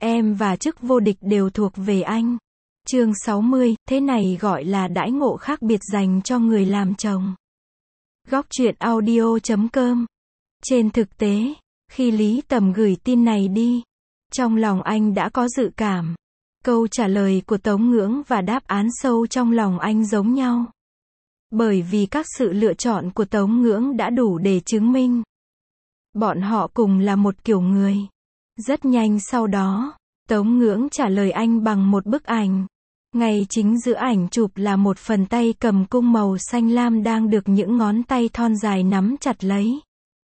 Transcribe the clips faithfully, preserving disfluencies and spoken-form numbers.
em và chức vô địch đều thuộc về anh. Chương sáu mươi, thế này gọi là đãi ngộ khác biệt dành cho người làm chồng. Góc truyện audio chấm com. Trên thực tế, khi Lý Tầm gửi tin này đi, trong lòng anh đã có dự cảm. Câu trả lời của Tống Ngưỡng và đáp án sâu trong lòng anh giống nhau. Bởi vì các sự lựa chọn của Tống Ngưỡng đã đủ để chứng minh bọn họ cùng là một kiểu người. Rất nhanh sau đó, Tống Ngưỡng trả lời anh bằng một bức ảnh. Ngay chính giữa ảnh chụp là một phần tay cầm cung màu xanh lam đang được những ngón tay thon dài nắm chặt lấy.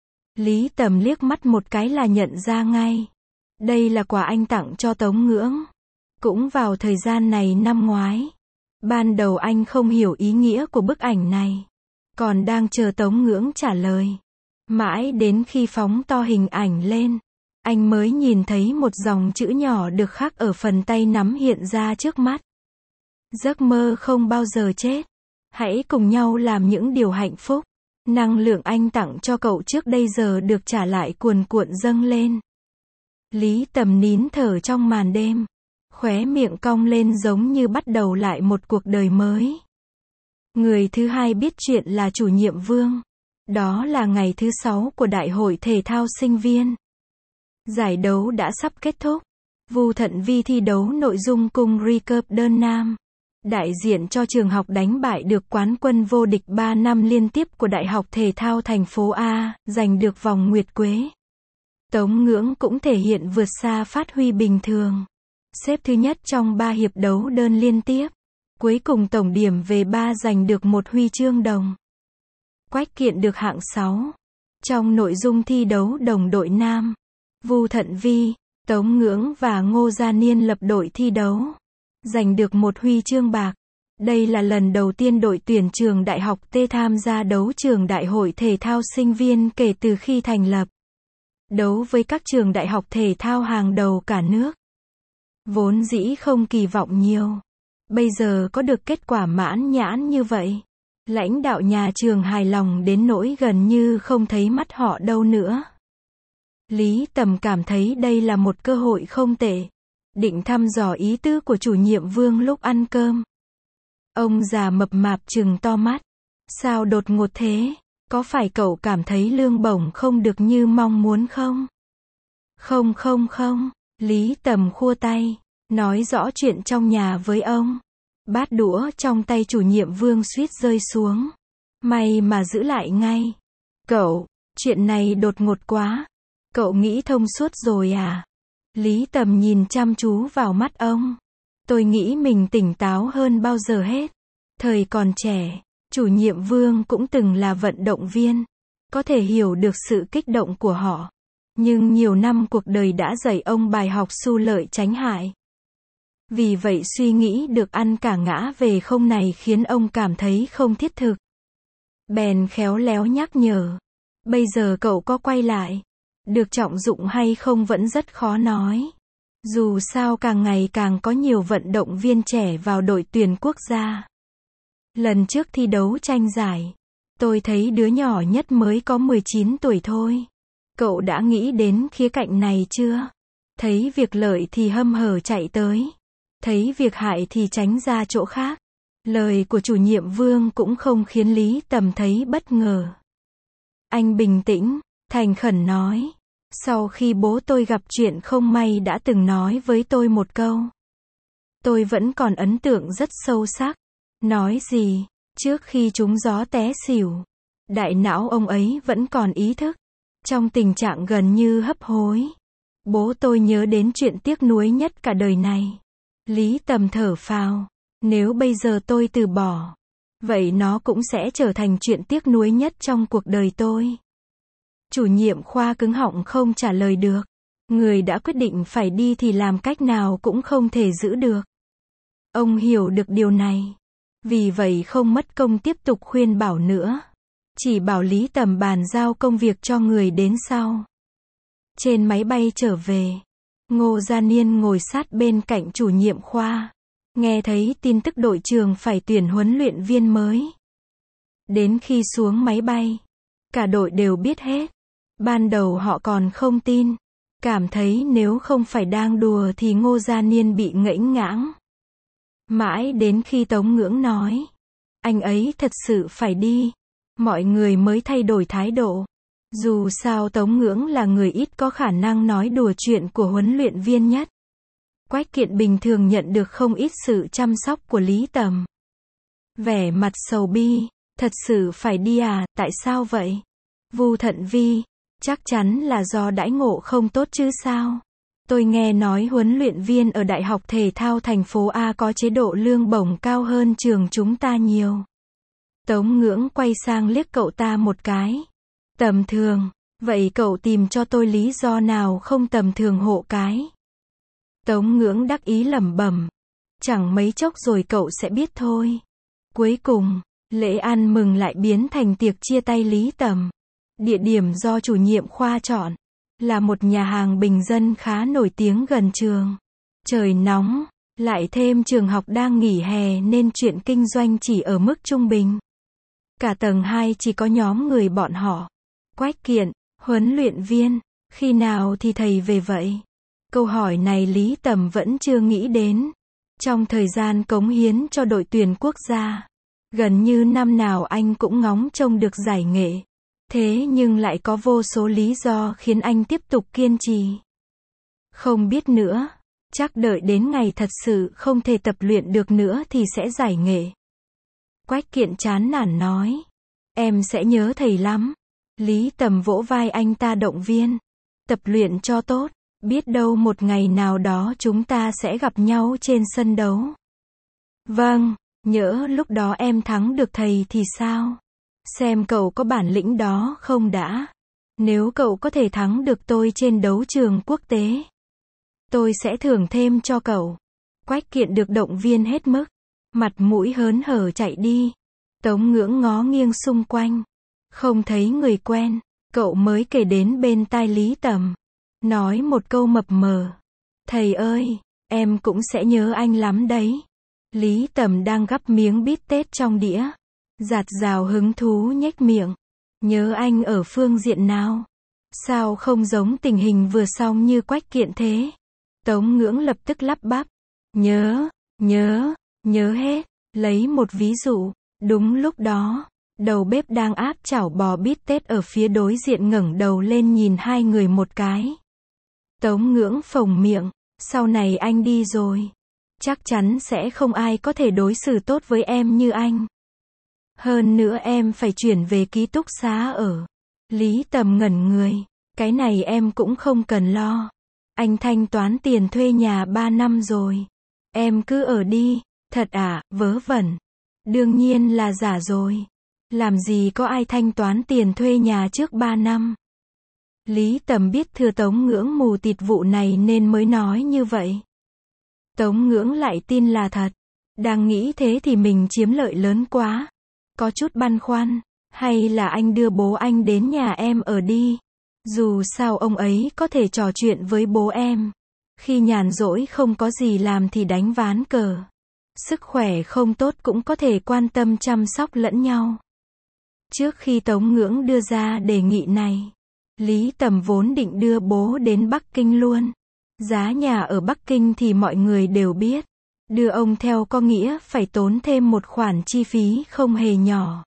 Lý Tầm liếc mắt một cái là nhận ra ngay. Đây là quà anh tặng cho Tống Ngưỡng. Cũng vào thời gian này năm ngoái. Ban đầu anh không hiểu ý nghĩa của bức ảnh này. Còn đang chờ Tống Ngưỡng trả lời. Mãi đến khi phóng to hình ảnh lên, anh mới nhìn thấy một dòng chữ nhỏ được khắc ở phần tay nắm hiện ra trước mắt. Giấc mơ không bao giờ chết. Hãy cùng nhau làm những điều hạnh phúc. Năng lượng anh tặng cho cậu trước đây giờ được trả lại cuồn cuộn dâng lên. Lý Tầm nín thở trong màn đêm. Khóe miệng cong lên giống như bắt đầu lại một cuộc đời mới. Người thứ hai biết chuyện là chủ nhiệm Vương. Đó là ngày thứ sáu của Đại hội Thể thao sinh viên. Giải đấu đã sắp kết thúc. Vu Thận Vi thi đấu nội dung cung recurve đơn nam. Đại diện cho trường học đánh bại được quán quân vô địch ba năm liên tiếp của Đại học Thể thao thành phố A, giành được vòng nguyệt quế. Tống Ngưỡng cũng thể hiện vượt xa phát huy bình thường. Xếp thứ nhất trong ba hiệp đấu đơn liên tiếp. Cuối cùng tổng điểm về ba giành được một huy chương đồng. Quách Kiện được hạng sáu. Trong nội dung thi đấu đồng đội nam, Vu Thận Vi, Tống Ngưỡng và Ngô Gia Niên lập đội thi đấu. Giành được một huy chương bạc. Đây là lần đầu tiên đội tuyển trường Đại học T tham gia đấu trường Đại hội Thể thao sinh viên kể từ khi thành lập. Đấu với các trường đại học thể thao hàng đầu cả nước. Vốn dĩ không kỳ vọng nhiều. Bây giờ có được kết quả mãn nhãn như vậy. Lãnh đạo nhà trường hài lòng đến nỗi gần như không thấy mắt họ đâu nữa. Lý Tầm cảm thấy đây là một cơ hội không tệ. Định thăm dò ý tứ của chủ nhiệm Vương lúc ăn cơm. Ông già mập mạp trừng to mắt. Sao đột ngột thế? Có phải cậu cảm thấy lương bổng không được như mong muốn không? Không không không. Lý Tầm khua tay. Nói rõ chuyện trong nhà với ông. Bát đũa trong tay chủ nhiệm Vương suýt rơi xuống. May mà giữ lại ngay. Cậu, chuyện này đột ngột quá. Cậu nghĩ thông suốt rồi à? Lý Tầm nhìn chăm chú vào mắt ông. Tôi nghĩ mình tỉnh táo hơn bao giờ hết. Thời còn trẻ, chủ nhiệm Vương cũng từng là vận động viên. Có thể hiểu được sự kích động của họ. Nhưng nhiều năm cuộc đời đã dạy ông bài học xu lợi tránh hại. Vì vậy suy nghĩ được ăn cả ngã về không này khiến ông cảm thấy không thiết thực. Bèn khéo léo nhắc nhở. Bây giờ cậu có quay lại. Được trọng dụng hay không vẫn rất khó nói. Dù sao càng ngày càng có nhiều vận động viên trẻ vào đội tuyển quốc gia. Lần trước thi đấu tranh giải, tôi thấy đứa nhỏ nhất mới có mười chín tuổi thôi. Cậu đã nghĩ đến khía cạnh này chưa? Thấy việc lợi thì hâm hở chạy tới. Thấy việc hại thì tránh ra chỗ khác. Lời của chủ nhiệm Vương cũng không khiến Lý Tầm thấy bất ngờ. Anh bình tĩnh, thành khẩn nói. Sau khi bố tôi gặp chuyện không may đã từng nói với tôi một câu. Tôi vẫn còn ấn tượng rất sâu sắc. Nói gì? Trước khi trúng gió té xỉu, đại não ông ấy vẫn còn ý thức. Trong tình trạng gần như hấp hối. Bố tôi nhớ đến chuyện tiếc nuối nhất cả đời này. Lý Tầm thở phào. Nếu bây giờ tôi từ bỏ, vậy nó cũng sẽ trở thành chuyện tiếc nuối nhất trong cuộc đời tôi. Chủ nhiệm khoa cứng họng không trả lời được. Người đã quyết định phải đi thì làm cách nào cũng không thể giữ được. Ông hiểu được điều này. Vì vậy không mất công tiếp tục khuyên bảo nữa. Chỉ bảo Lý Tầm bàn giao công việc cho người đến sau. Trên máy bay trở về, Ngô Gia Niên ngồi sát bên cạnh chủ nhiệm khoa. Nghe thấy tin tức đội trường phải tuyển huấn luyện viên mới. Đến khi xuống máy bay, cả đội đều biết hết. Ban đầu họ còn không tin. Cảm thấy nếu không phải đang đùa thì Ngô Gia Niên bị ngẫnh ngãng. Mãi đến khi Tống Ngưỡng nói, anh ấy thật sự phải đi, mọi người mới thay đổi thái độ. Dù sao Tống Ngưỡng là người ít có khả năng nói đùa chuyện của huấn luyện viên nhất. Quách Kiện bình thường nhận được không ít sự chăm sóc của Lý Tầm. Vẻ mặt sầu bi, thật sự phải đi à, tại sao vậy? Vu Thận Vi, chắc chắn là do đãi ngộ không tốt chứ sao? Tôi nghe nói huấn luyện viên ở Đại học Thể thao thành phố A có chế độ lương bổng cao hơn trường chúng ta nhiều. Tống Ngưỡng quay sang liếc cậu ta một cái. Tầm thường, vậy cậu tìm cho tôi lý do nào không tầm thường hộ cái. Tống Ngưỡng đắc ý lẩm bẩm. Chẳng mấy chốc rồi cậu sẽ biết thôi. Cuối cùng, lễ ăn mừng lại biến thành tiệc chia tay Lý Tầm. Địa điểm do chủ nhiệm khoa chọn, là một nhà hàng bình dân khá nổi tiếng gần trường. Trời nóng, lại thêm trường học đang nghỉ hè nên chuyện kinh doanh chỉ ở mức trung bình. Cả tầng hai chỉ có nhóm người bọn họ. Quách Kiện, huấn luyện viên, khi nào thì thầy về vậy? Câu hỏi này Lý Tầm vẫn chưa nghĩ đến. Trong thời gian cống hiến cho đội tuyển quốc gia, gần như năm nào anh cũng ngóng trông được giải nghệ. Thế nhưng lại có vô số lý do khiến anh tiếp tục kiên trì. Không biết nữa, chắc đợi đến ngày thật sự không thể tập luyện được nữa thì sẽ giải nghệ. Quách Kiện chán nản nói. Em sẽ nhớ thầy lắm. Lý Tầm vỗ vai anh ta động viên. Tập luyện cho tốt, biết đâu một ngày nào đó chúng ta sẽ gặp nhau trên sân đấu. Vâng, nhỡ lúc đó em thắng được thầy thì sao? Xem cậu có bản lĩnh đó không đã. Nếu cậu có thể thắng được tôi trên đấu trường quốc tế, tôi sẽ thưởng thêm cho cậu. Quách Kiện được động viên hết mức, mặt mũi hớn hở chạy đi. Tống Ngưỡng ngó nghiêng xung quanh, không thấy người quen, cậu mới kể đến bên tai Lý Tầm, nói một câu mập mờ. Thầy ơi, em cũng sẽ nhớ anh lắm đấy. Lý Tầm đang gắp miếng bít tết trong đĩa, dạt dào hứng thú nhếch miệng. Nhớ anh ở phương diện nào? Sao không giống tình hình vừa xong như Quách Kiện thế? Tống Ngưỡng lập tức lắp bắp. Nhớ, nhớ, nhớ hết. Lấy một ví dụ, đúng lúc đó, đầu bếp đang áp chảo bò bít tết ở phía đối diện ngẩng đầu lên nhìn hai người một cái. Tống Ngưỡng phồng miệng, sau này anh đi rồi, chắc chắn sẽ không ai có thể đối xử tốt với em như anh. Hơn nữa em phải chuyển về ký túc xá ở. Lý Tầm ngẩn người, cái này em cũng không cần lo. Anh thanh toán tiền thuê nhà ba năm rồi. Em cứ ở đi. Thật à, vớ vẩn. Đương nhiên là giả rồi. Làm gì có ai thanh toán tiền thuê nhà trước ba năm. Lý Tầm biết thừa Tống Ngưỡng mù tịt vụ này nên mới nói như vậy. Tống Ngưỡng lại tin là thật. Đang nghĩ thế thì mình chiếm lợi lớn quá. Có chút băn khoăn. Hay là anh đưa bố anh đến nhà em ở đi. Dù sao ông ấy có thể trò chuyện với bố em. Khi nhàn rỗi không có gì làm thì đánh ván cờ. Sức khỏe không tốt cũng có thể quan tâm chăm sóc lẫn nhau. Trước khi Tống Ngưỡng đưa ra đề nghị này, Lý Tầm vốn định đưa bố đến Bắc Kinh luôn. Giá nhà ở Bắc Kinh thì mọi người đều biết. Đưa ông theo có nghĩa phải tốn thêm một khoản chi phí không hề nhỏ.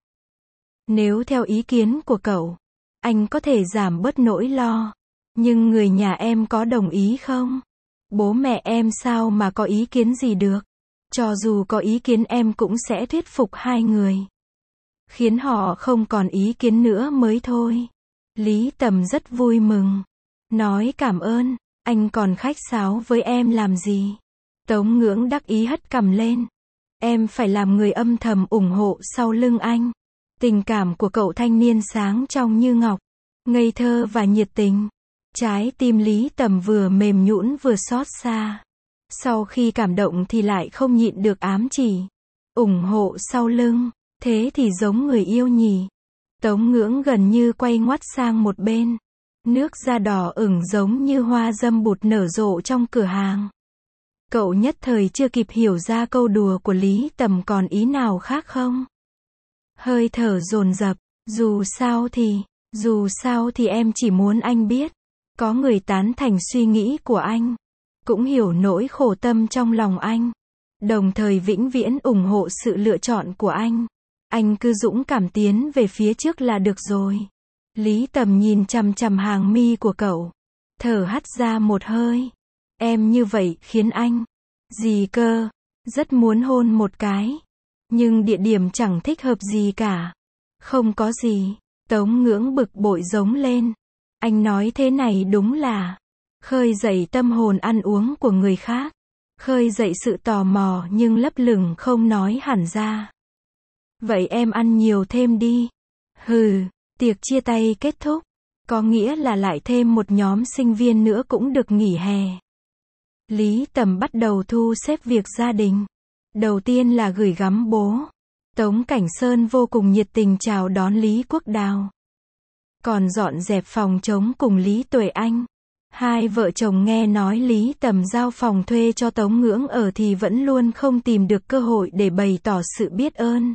Nếu theo ý kiến của cậu, anh có thể giảm bớt nỗi lo. Nhưng người nhà em có đồng ý không? Bố mẹ em sao mà có ý kiến gì được? Cho dù có ý kiến em cũng sẽ thuyết phục hai người. Khiến họ không còn ý kiến nữa mới thôi. Lý Tầm rất vui mừng. Nói cảm ơn, anh còn khách sáo với em làm gì? Tống Ngưỡng đắc ý hất cằm lên. Em phải làm người âm thầm ủng hộ sau lưng anh. Tình cảm của cậu thanh niên sáng trong như ngọc, ngây thơ và nhiệt tình. Trái tim Lý Tầm vừa mềm nhũn vừa xót xa. Sau khi cảm động thì lại không nhịn được ám chỉ. Ủng hộ sau lưng, thế thì giống người yêu nhỉ. Tống Ngưỡng gần như quay ngoắt sang một bên. Nước da đỏ ửng giống như hoa dâm bụt nở rộ trong cửa hàng. Cậu nhất thời chưa kịp hiểu ra câu đùa của Lý Tầm còn ý nào khác không? Hơi thở dồn dập, dù sao thì, dù sao thì em chỉ muốn anh biết. Có người tán thành suy nghĩ của anh, cũng hiểu nỗi khổ tâm trong lòng anh, đồng thời vĩnh viễn ủng hộ sự lựa chọn của anh. Anh cứ dũng cảm tiến về phía trước là được rồi. Lý Tầm nhìn chằm chằm hàng mi của cậu, thở hắt ra một hơi. Em như vậy khiến anh, gì cơ, rất muốn hôn một cái. Nhưng địa điểm chẳng thích hợp gì cả. Không có gì. Tống Ngưỡng bực bội giống lên. Anh nói thế này đúng là khơi dậy tâm hồn ăn uống của người khác. Khơi dậy sự tò mò nhưng lấp lửng không nói hẳn ra. Vậy em ăn nhiều thêm đi. Hừ, tiệc chia tay kết thúc. Có nghĩa là lại thêm một nhóm sinh viên nữa cũng được nghỉ hè. Lý Tầm bắt đầu thu xếp việc gia đình. Đầu tiên là gửi gắm bố. Tống Cảnh Sơn vô cùng nhiệt tình chào đón Lý Quốc Đào. Còn dọn dẹp phòng trống cùng Lý Tuệ Anh. Hai vợ chồng nghe nói Lý Tầm giao phòng thuê cho Tống Ngưỡng ở thì vẫn luôn không tìm được cơ hội để bày tỏ sự biết ơn.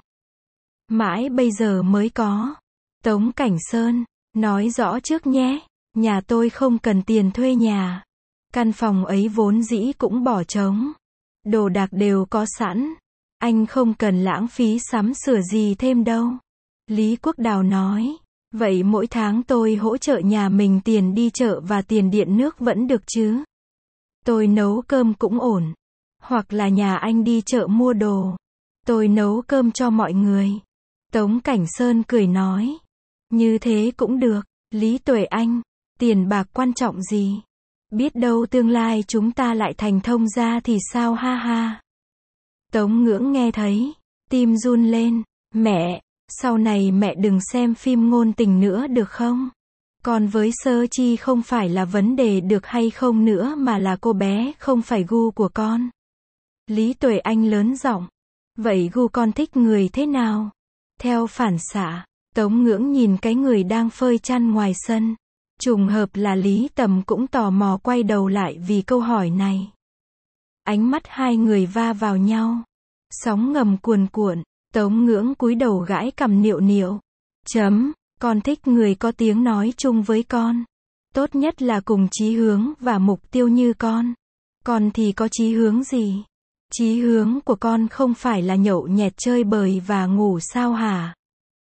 Mãi bây giờ mới có. Tống Cảnh Sơn, nói rõ trước nhé, nhà tôi không cần tiền thuê nhà. Căn phòng ấy vốn dĩ cũng bỏ trống. Đồ đạc đều có sẵn. Anh không cần lãng phí sắm sửa gì thêm đâu. Lý Quốc Đào nói. Vậy mỗi tháng tôi hỗ trợ nhà mình tiền đi chợ và tiền điện nước vẫn được chứ? Tôi nấu cơm cũng ổn. Hoặc là nhà anh đi chợ mua đồ. Tôi nấu cơm cho mọi người. Tống Cảnh Sơn cười nói. Như thế cũng được. Lý Tuệ Anh. Tiền bạc quan trọng gì? Biết đâu tương lai chúng ta lại thành thông gia thì sao ha ha. Tống Ngưỡng nghe thấy. Tim run lên. Mẹ. Sau này mẹ đừng xem phim ngôn tình nữa được không? Còn với Sơ Chi không phải là vấn đề được hay không nữa mà là cô bé không phải gu của con. Lý Tuệ Anh lớn giọng. Vậy gu con thích người thế nào? Theo phản xạ, Tống Ngưỡng nhìn cái người đang phơi chăn ngoài sân. Trùng hợp là Lý Tầm cũng tò mò quay đầu lại vì câu hỏi này. Ánh mắt hai người va vào nhau. Sóng ngầm cuồn cuộn. Tống Ngưỡng cúi đầu gãi cằm nịu nịu. Chấm, con thích người có tiếng nói chung với con. Tốt nhất là cùng chí hướng và mục tiêu như con. Con thì có chí hướng gì? Chí hướng của con không phải là nhậu nhẹt chơi bời và ngủ sao hả?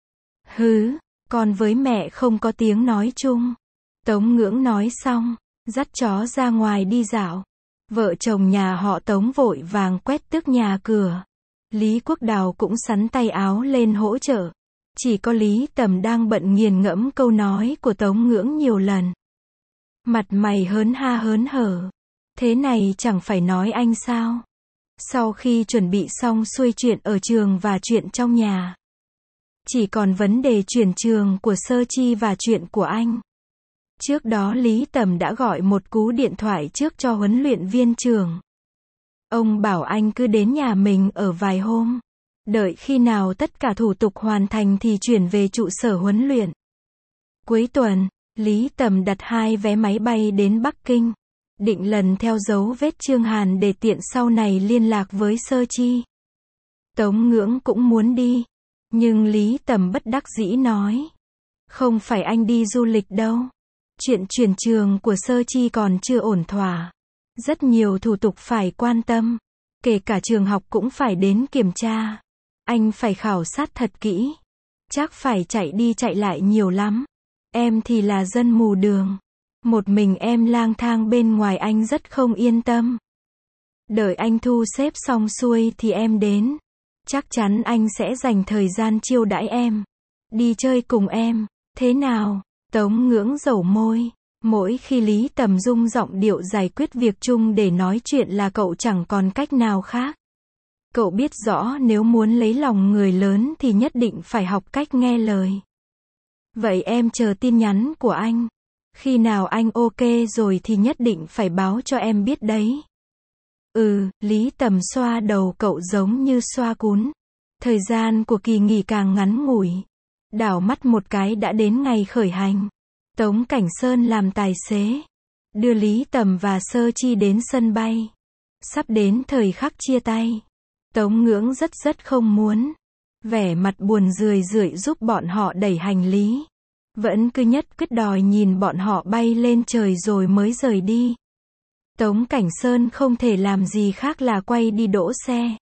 Hứ, con với mẹ không có tiếng nói chung. Tống Ngưỡng nói xong, dắt chó ra ngoài đi dạo. Vợ chồng nhà họ Tống vội vàng quét tước nhà cửa. Lý Quốc Đào cũng xắn tay áo lên hỗ trợ. Chỉ có Lý Tầm đang bận nghiền ngẫm câu nói của Tống Ngưỡng nhiều lần. Mặt mày hớn ha hớn hở. Thế này chẳng phải nói anh sao? Sau khi chuẩn bị xong xuôi chuyện ở trường và chuyện trong nhà. Chỉ còn vấn đề chuyển trường của Sơ Chi và chuyện của anh. Trước đó Lý Tầm đã gọi một cú điện thoại trước cho huấn luyện viên trưởng. Ông bảo anh cứ đến nhà mình ở vài hôm. Đợi khi nào tất cả thủ tục hoàn thành thì chuyển về trụ sở huấn luyện. Cuối tuần, Lý Tầm đặt hai vé máy bay đến Bắc Kinh. Định lần theo dấu vết Trương Hàn để tiện sau này liên lạc với Sơ Chi. Tống Ngưỡng cũng muốn đi. Nhưng Lý Tầm bất đắc dĩ nói. Không phải anh đi du lịch đâu. Chuyện chuyển trường của Sơ Chi còn chưa ổn thỏa. Rất nhiều thủ tục phải quan tâm. Kể cả trường học cũng phải đến kiểm tra. Anh phải khảo sát thật kỹ. Chắc phải chạy đi chạy lại nhiều lắm. Em thì là dân mù đường. Một mình em lang thang bên ngoài anh rất không yên tâm. Đợi anh thu xếp xong xuôi thì em đến. Chắc chắn anh sẽ dành thời gian chiêu đãi em. Đi chơi cùng em. Thế nào? Tống Ngưỡng dẩu môi. Mỗi khi Lý Tầm dung giọng điệu giải quyết việc chung để nói chuyện là cậu chẳng còn cách nào khác. Cậu biết rõ nếu muốn lấy lòng người lớn thì nhất định phải học cách nghe lời. Vậy em chờ tin nhắn của anh. Khi nào anh ok rồi thì nhất định phải báo cho em biết đấy. Ừ, Lý Tầm xoa đầu cậu giống như xoa cún. Thời gian của kỳ nghỉ càng ngắn ngủi. Đảo mắt một cái đã đến ngày khởi hành. Tống Cảnh Sơn làm tài xế. Đưa Lý Tầm và Sơ Chi đến sân bay. Sắp đến thời khắc chia tay. Tống Ngưỡng rất rất không muốn. Vẻ mặt buồn rười rượi giúp bọn họ đẩy hành lý. vẫn cứ nhất quyết đòi nhìn bọn họ bay lên trời rồi mới rời đi. Tống Cảnh Sơn không thể làm gì khác là quay đi đỗ xe.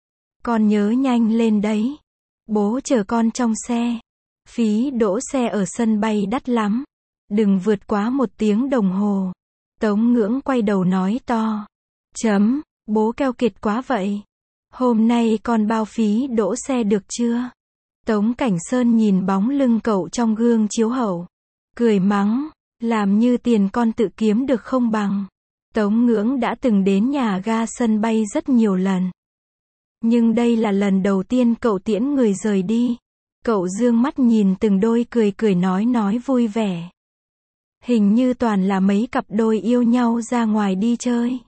Con nhớ nhanh lên đấy. Bố chờ con trong xe. Phí đỗ xe ở sân bay đắt lắm. Đừng vượt quá một tiếng đồng hồ. Tống Ngưỡng quay đầu nói to. Chấm, bố keo kiệt quá vậy. Hôm nay con bao phí đỗ xe được chưa? Tống Cảnh Sơn nhìn bóng lưng cậu trong gương chiếu hậu. Cười mắng, làm như tiền con tự kiếm được không bằng. Tống Ngưỡng đã từng đến nhà ga sân bay rất nhiều lần. Nhưng đây là lần đầu tiên cậu tiễn người rời đi. Cậu dương mắt nhìn từng đôi cười cười nói nói vui vẻ. Hình như toàn là mấy cặp đôi yêu nhau ra ngoài đi chơi.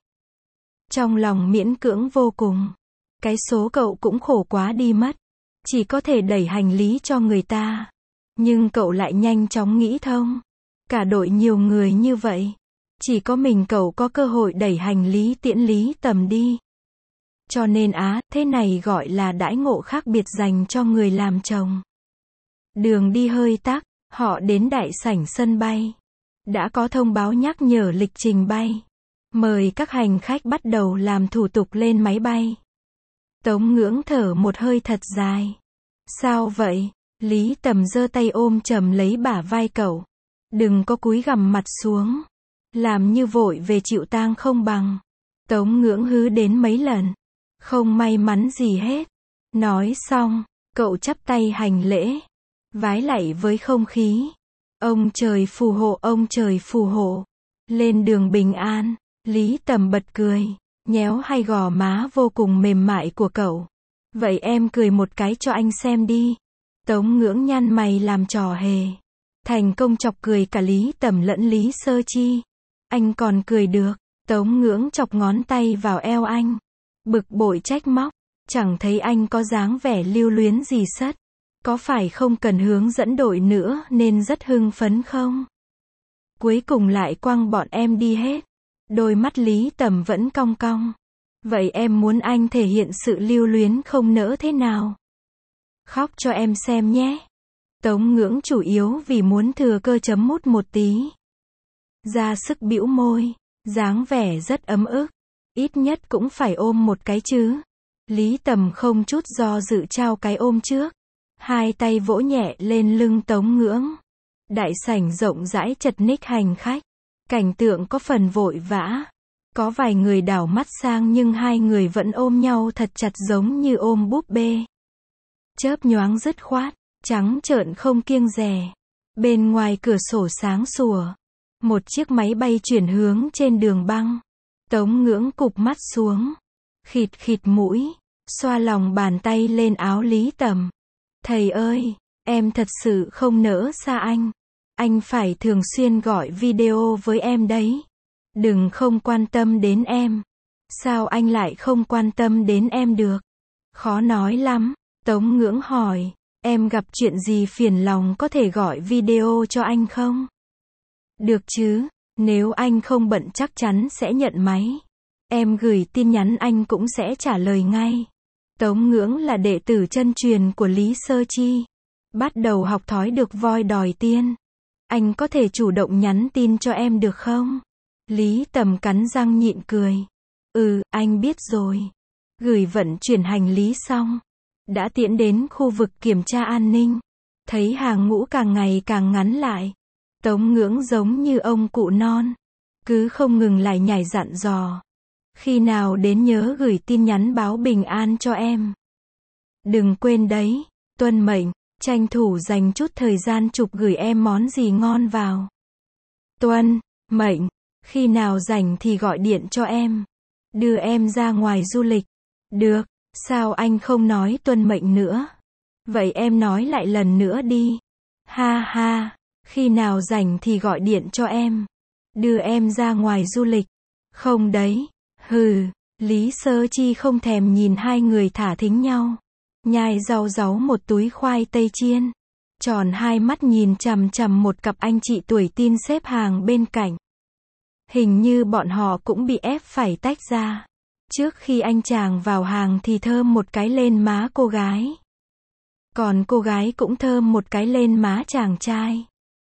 Trong lòng miễn cưỡng vô cùng. Cái số cậu cũng khổ quá đi mất. Chỉ có thể đẩy hành lý cho người ta. Nhưng cậu lại nhanh chóng nghĩ thông. Cả đội nhiều người như vậy. Chỉ có mình cậu có cơ hội đẩy hành lý tiễn Lý Tầm đi. Cho nên á, thế này gọi là đãi ngộ khác biệt dành cho người làm chồng. Đường đi hơi tắc, họ đến đại sảnh sân bay. Đã có thông báo nhắc nhở lịch trình bay. Mời các hành khách bắt đầu làm thủ tục lên máy bay. Tống Ngưỡng thở một hơi thật dài. Sao vậy? Lý Tầm giơ tay ôm chầm lấy bả vai cậu. Đừng có cúi gằm mặt xuống. Làm như vội về chịu tang không bằng. Tống Ngưỡng hứ đến mấy lần. Không may mắn gì hết. Nói xong, cậu chắp tay hành lễ. Vái lạy với không khí. Ông trời phù hộ, ông trời phù hộ. Lên đường bình an. Lý Tầm bật cười. Nhéo hai gò má vô cùng mềm mại của cậu. Vậy em cười một cái cho anh xem đi. Tống Ngưỡng nhăn mày làm trò hề. Thành công chọc cười cả Lý Tầm lẫn Lý Sơ Chi. Anh còn cười được. Tống Ngưỡng chọc ngón tay vào eo anh. Bực bội trách móc. Chẳng thấy anh có dáng vẻ lưu luyến gì sất. Có phải không cần hướng dẫn đội nữa nên rất hưng phấn không? Cuối cùng lại quăng bọn em đi hết. Đôi mắt Lý Tầm vẫn cong cong. Vậy em muốn anh thể hiện sự lưu luyến không nỡ thế nào? Khóc cho em xem nhé. Tống Ngưỡng chủ yếu vì muốn thừa cơ chấm mút một tí. Ra sức bĩu môi. Dáng vẻ rất ấm ức. Ít nhất cũng phải ôm một cái chứ. Lý Tầm không chút do dự trao cái ôm trước. Hai tay vỗ nhẹ lên lưng Tống Ngưỡng. Đại sảnh rộng rãi chật ních hành khách. Cảnh tượng có phần vội vã. Có vài người đảo mắt sang nhưng hai người vẫn ôm nhau thật chặt giống như ôm búp bê. Chớp nhoáng dứt khoát, trắng trợn không kiêng dè. Bên ngoài cửa sổ sáng sủa. Một chiếc máy bay chuyển hướng trên đường băng. Tống Ngưỡng cụp mắt xuống. Khịt khịt mũi. Xoa lòng bàn tay lên áo Lý Tầm. Thầy ơi, em thật sự không nỡ xa anh. Anh phải thường xuyên gọi video với em đấy. Đừng không quan tâm đến em. Sao anh lại không quan tâm đến em được? Khó nói lắm. Tống Ngưỡng hỏi. Em gặp chuyện gì phiền lòng có thể gọi video cho anh không? Được chứ, nếu anh không bận chắc chắn sẽ nhận máy. Em gửi tin nhắn anh cũng sẽ trả lời ngay. Tống Ngưỡng là đệ tử chân truyền của Lý Sơ Chi. Bắt đầu học thói được voi đòi tiên. Anh có thể chủ động nhắn tin cho em được không? Lý Tầm cắn răng nhịn cười. Ừ, anh biết rồi. Gửi vận chuyển hành lý xong. Đã tiễn đến khu vực kiểm tra an ninh. Thấy hàng ngũ càng ngày càng ngắn lại. Tống Ngưỡng giống như ông cụ non. Cứ không ngừng lại nhảy dặn dò. Khi nào đến nhớ gửi tin nhắn báo bình an cho em. Đừng quên đấy, tuân mệnh, tranh thủ dành chút thời gian chụp gửi em món gì ngon vào. Tuân mệnh, khi nào rảnh thì gọi điện cho em. Đưa em ra ngoài du lịch. Được, sao anh không nói tuân mệnh nữa? Vậy em nói lại lần nữa đi. Ha ha, khi nào rảnh thì gọi điện cho em. Đưa em ra ngoài du lịch. Không đấy. Hừ, Lý Sơ Chi không thèm nhìn hai người thả thính nhau. Nhai rau ráu một túi khoai tây chiên. Tròn hai mắt nhìn chằm chằm một cặp anh chị tuổi teen xếp hàng bên cạnh. Hình như bọn họ cũng bị ép phải tách ra. Trước khi anh chàng vào hàng thì thơm một cái lên má cô gái. Còn cô gái cũng thơm một cái lên má chàng trai.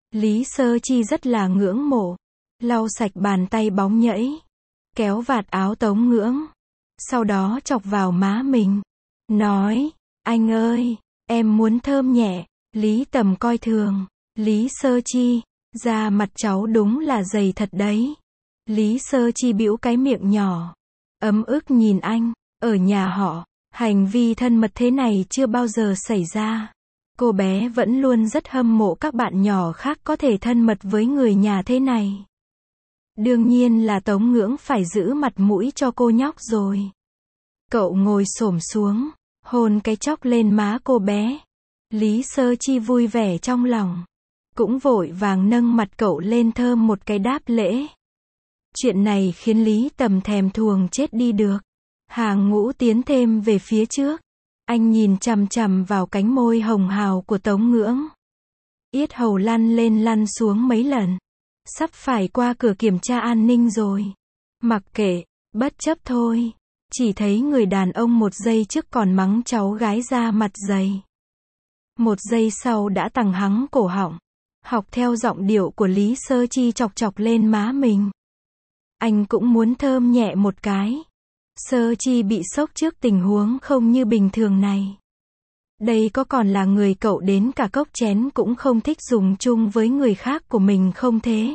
Lý Sơ Chi rất là ngưỡng mộ. Lau sạch bàn tay bóng nhẫy. Kéo vạt áo Tống Ngưỡng. Sau đó chọc vào má mình. Nói, anh ơi, em muốn thơm nhẹ. Lý Tầm coi thường. Lý Sơ Chi, da mặt cháu đúng là dày thật đấy. Lý Sơ Chi bĩu cái miệng nhỏ. Ấm ức nhìn anh. Ở nhà họ, hành vi thân mật thế này chưa bao giờ xảy ra. Cô bé vẫn luôn rất hâm mộ các bạn nhỏ khác có thể thân mật với người nhà thế này. Đương nhiên là Tống Ngưỡng phải giữ mặt mũi cho cô nhóc rồi. Cậu ngồi xổm xuống, hôn cái chóc lên má cô bé. Lý Sơ Chi vui vẻ trong lòng. Cũng vội vàng nâng mặt cậu lên thơm một cái đáp lễ. Chuyện này khiến Lý Tầm thèm thuồng chết đi được. Hàng Ngũ tiến thêm về phía trước. Anh nhìn chằm chằm vào cánh môi hồng hào của Tống Ngưỡng. Yết hầu lăn lên lăn xuống mấy lần. Sắp phải qua cửa kiểm tra an ninh rồi. Mặc kệ, bất chấp thôi. Chỉ thấy người đàn ông một giây trước còn mắng cháu gái ra mặt dày. Một giây sau đã tằng hắng cổ họng. Học theo giọng điệu của Lý Sơ Chi chọc chọc lên má mình. Anh cũng muốn thơm nhẹ một cái. Sơ Chi bị sốc trước tình huống không như bình thường này. Đây có còn là người cậu đến cả cốc chén cũng không thích dùng chung với người khác của mình không thế?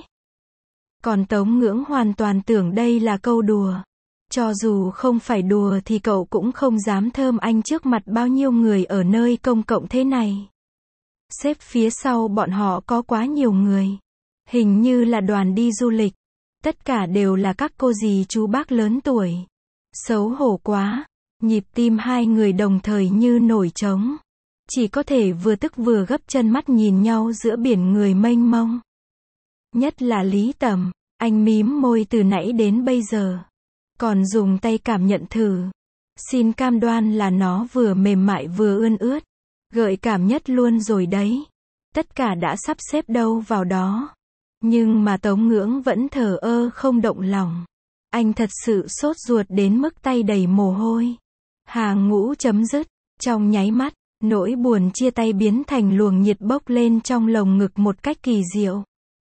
Còn Tống Ngưỡng hoàn toàn tưởng đây là câu đùa. Cho dù không phải đùa thì cậu cũng không dám thơm anh trước mặt bao nhiêu người ở nơi công cộng thế này. Xếp phía sau bọn họ có quá nhiều người. Hình như là đoàn đi du lịch. Tất cả đều là các cô dì chú bác lớn tuổi. Xấu hổ quá. Nhịp tim hai người đồng thời như nổi trống. Chỉ có thể vừa tức vừa gấp chân mắt nhìn nhau giữa biển người mênh mông. Nhất là Lý Tầm. Anh mím môi từ nãy đến bây giờ. Còn dùng tay cảm nhận thử. Xin cam đoan là nó vừa mềm mại vừa ươn ướt. Gợi cảm nhất luôn rồi đấy. Tất cả đã sắp xếp đâu vào đó. Nhưng mà Tống Ngưỡng vẫn thờ ơ không động lòng. Anh thật sự sốt ruột đến mức tay đầy mồ hôi. Hàng Ngũ chấm dứt. Trong nháy mắt, nỗi buồn chia tay biến thành luồng nhiệt bốc lên trong lồng ngực một cách kỳ diệu.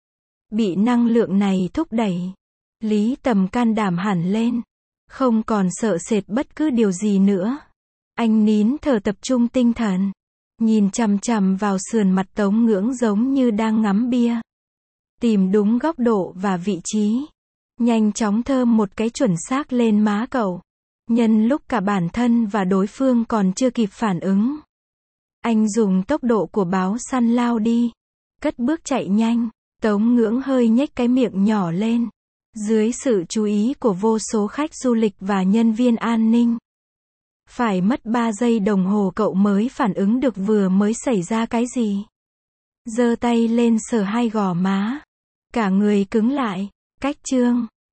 Bị năng lượng này thúc đẩy. Lý Tầm can đảm hẳn lên. Không còn sợ sệt bất cứ điều gì nữa. Anh nín thở tập trung tinh thần. Nhìn chằm chằm vào sườn mặt Tống Ngưỡng giống như đang ngắm bia. Tìm đúng góc độ và vị trí. Nhanh chóng thơm một cái chuẩn xác lên má cậu. Nhân lúc cả bản thân và đối phương còn chưa kịp phản ứng. Anh dùng tốc độ của báo săn lao đi. Cất bước chạy nhanh. Tống Ngưỡng hơi nhếch cái miệng nhỏ lên. Dưới sự chú ý của vô số khách du lịch và nhân viên an ninh. Phải mất ba giây đồng hồ cậu mới phản ứng được vừa mới xảy ra cái gì. Giơ tay lên sờ hai gò má. Cả người cứng lại. Cách chương.